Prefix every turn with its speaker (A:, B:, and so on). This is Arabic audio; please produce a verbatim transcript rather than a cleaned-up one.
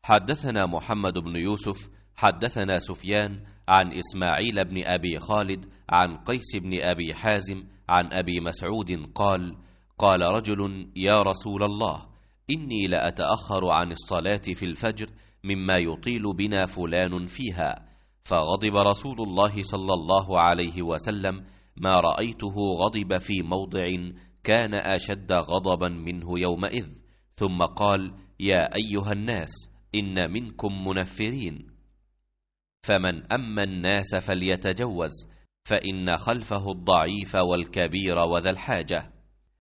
A: حدثنا محمد بن يوسف حدثنا سفيان عن إسماعيل بن أبي خالد عن قيس بن أبي حازم عن أبي مسعود قال: قال رجل: يا رسول الله، إني لأتأخر عن الصلاة في الفجر مما يطيل بنا فلان فيها. فغضب رسول الله صلى الله عليه وسلم ما رأيته غضب في موضع كان أشد غضبا منه يومئذ، ثم قال: يا أيها الناس، إن منكم منفرين، فمن أما الناس فليتجوز، فإن خلفه الضعيف والكبير وذا الحاجة.